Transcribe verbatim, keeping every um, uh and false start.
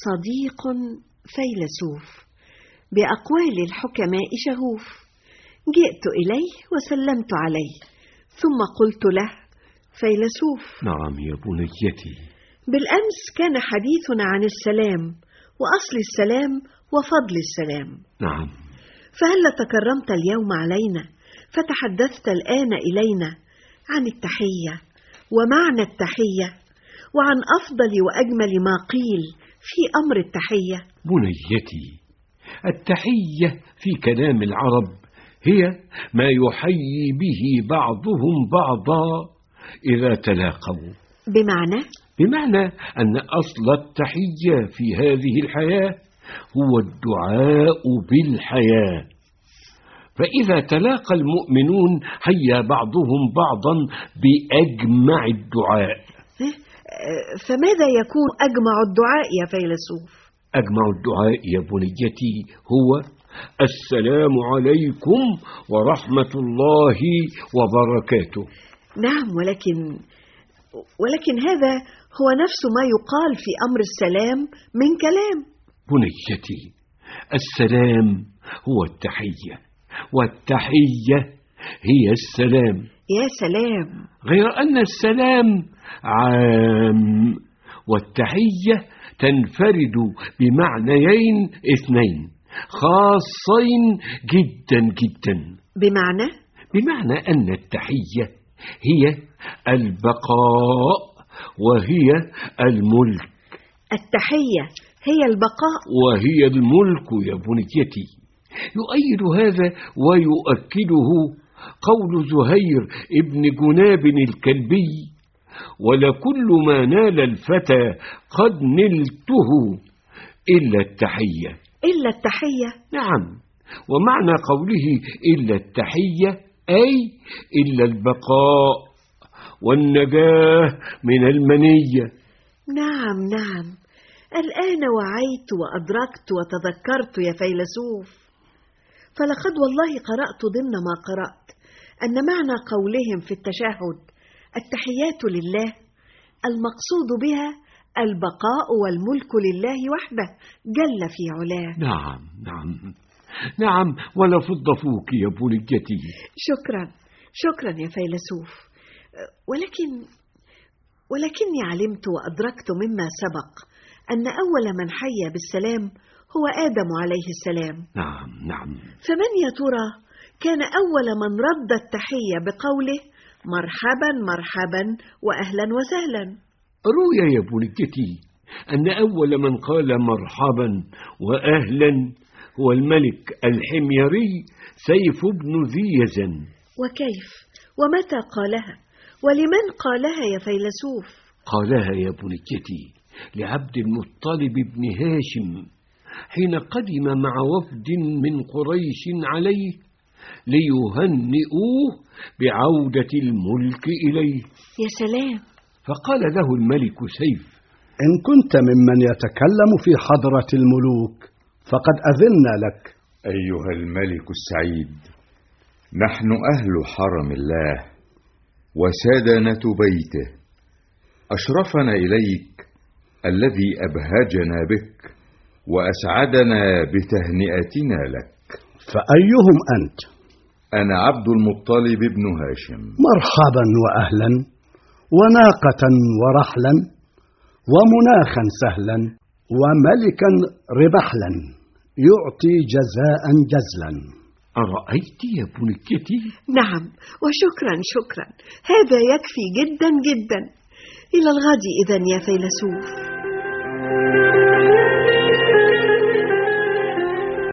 صديق فيلسوف بأقوال الحكماء شغوف، جئت إليه وسلمت عليه، ثم قلت له: فيلسوف. نعم يا بنيتي. بالأمس كان حديثنا عن السلام وأصل السلام وفضل السلام. نعم. فهل تكرمت اليوم علينا فتحدثت الآن إلينا عن التحية ومعنى التحية وعن أفضل وأجمل ما قيل في أمر التحية؟ بنيتي، التحية في كلام العرب هي ما يحيي به بعضهم بعضا إذا تلاقوا. بمعنى؟ بمعنى أن أصل التحية في هذه الحياة هو الدعاء بالحياة، فإذا تلاقى المؤمنون حيا بعضهم بعضا بأجمع الدعاء. فماذا يكون أجمع الدعاء يا فيلسوف؟ أجمع الدعاء يا بنيتي هو السلام عليكم ورحمة الله وبركاته. نعم، ولكن ولكن هذا هو نفس ما يقال في أمر السلام من كلام. بنيتي، السلام هو التحية، والتحية هي السلام. يا سلام! غير أن السلام عام والتحية تنفرد بمعنيين اثنين خاصين جدا جدا. بمعنى؟ بمعنى أن التحية هي البقاء وهي الملك. التحية هي البقاء وهي الملك يا بنيتي. يؤيد هذا ويؤكده قول زهير ابن جناب الكلبي: ولكل ما نال الفتى قد نلته إلا التحية. إلا التحية؟ نعم، ومعنى قوله إلا التحية أي إلا البقاء والنجاة من المنية. نعم نعم، الآن وعيت وأدركت وتذكرت يا فيلسوف. فلقد والله قرأت ضمن ما قرأت أن معنى قولهم في التشهد التحيات لله المقصود بها البقاء والملك لله وحده جل في علاه. نعم نعم نعم، ولفض فوك يا بنيتي. شكرا شكرا يا فيلسوف. ولكن ولكني علمت وأدركت مما سبق أن أول من حي بالسلام هو آدم عليه السلام. نعم نعم. فمن يا ترى كان أول من رد التحية بقوله مرحبا مرحبا وأهلا وسهلا؟ روي يا بنيتي أن أول من قال مرحبا وأهلا هو الملك الحميري سيف بن ذي يزن. وكيف ومتى قالها ولمن قالها يا فيلسوف؟ قالها يا بنيتي لعبد المطلب بن هاشم حين قدم مع وفد من قريش عليه ليهنئوه بعودة الملك إليه. يا سلام! فقال له الملك سيف: إن كنت ممن يتكلم في حضرة الملوك فقد أذنا لك. أيها الملك السعيد، نحن أهل حرم الله وسادنة بيته، أشرفنا إليك الذي أبهجنا بك وأسعدنا بتهنئتنا لك. فأيهم أنت؟ أنا عبد المطلب بن هاشم. مرحبا وأهلا، وناقة ورحلا، ومناخا سهلا، وملكا ربحلا، يعطي جزاء جزلا. أرأيت يا بنيتي؟ نعم، وشكرا شكرا، هذا يكفي جدا جدا. إلى الغد إذن يا فيلسوف.